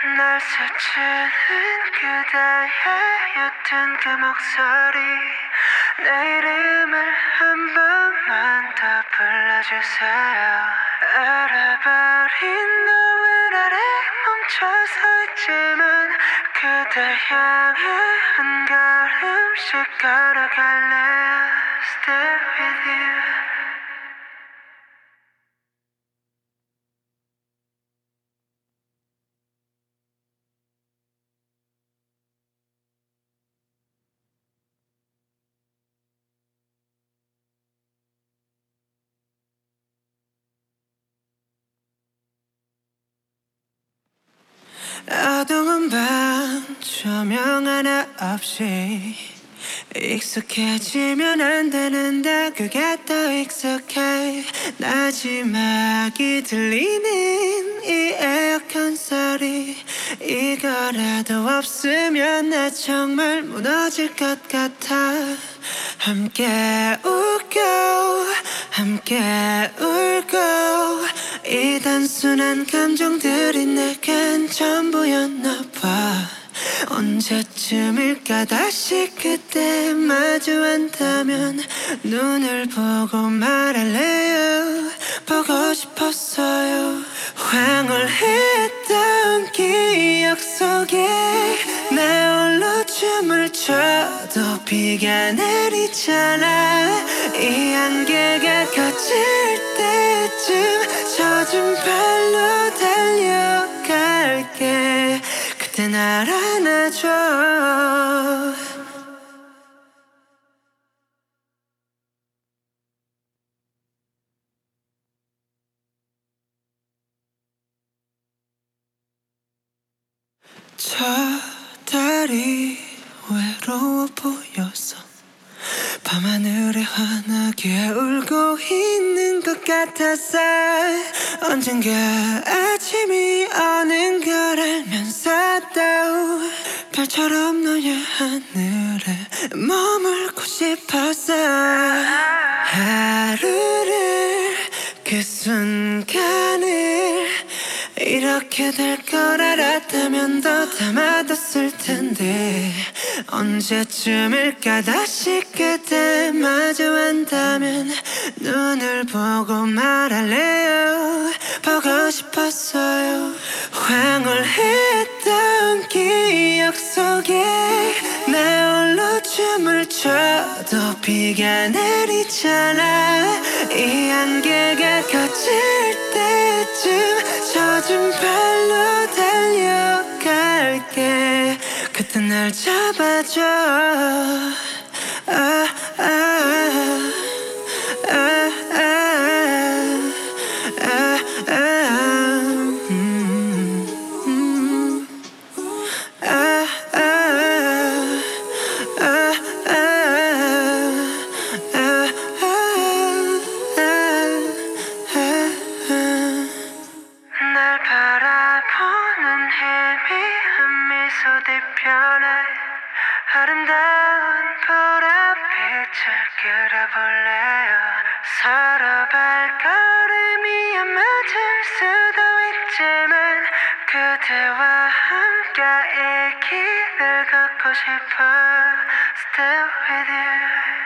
날 스치는 그대의 옅은 그 목소리 내 이름을 한 번만 더 불러주세요. 알아버린 노을 아래 멈춰서 있지만 그대 향해 한 걸음씩 걸어갈래요. Stay with you. 어두운 밤 조명 하나 없이 익숙해지면 안 되는데 그게 더 익숙해. 마지막이 들리는 이 에어컨 소리 이거라도 없으면 나 정말 무너질 것 같아. 함께 웃고 함께 울고 이 단순한 감정들이 내겐 전부였나 봐. 언제쯤일까 다시 그때 마주한다면 눈을 보고 말할래요. 보고 싶었어요. 황홀했던 기억 속에 나 홀로 춤을 춰도 비가 내리잖아. 이 안개가 걷힐 때쯤 젖은 발로 달려갈게. 그때 날 안아줘. 저 달이 외로워 보여서 밤하늘에 환하게 울고 있는 것 같았어. 언젠가 아침이 오는 걸 알면서도 별처럼 너의 하늘에 머물고 싶었어. 하루를 그 순간을 이렇게 될 걸 알았다면 더 담아뒀을 텐데 언제쯤일까 다시 그때 마주한다면 눈을 보고 말할래요. 보고 싶었어요. 황홀했던 기억 속에 나 홀로 춤을 춰도 비가 내리잖아. 이 안개가 걷힐 때쯤 젖은 발로 달려갈게. 그때 날 잡아줘. 아, 아, 아, 아, 아, 아, 아, 아, 날 바라보는 희미한 미소 뒤편에 아름다운 보랏빛을 그려볼래요. 서로 발걸음이 안 맞을 수도 있지만 그대와 함께 이 길을 걷고 싶어. Stay with you.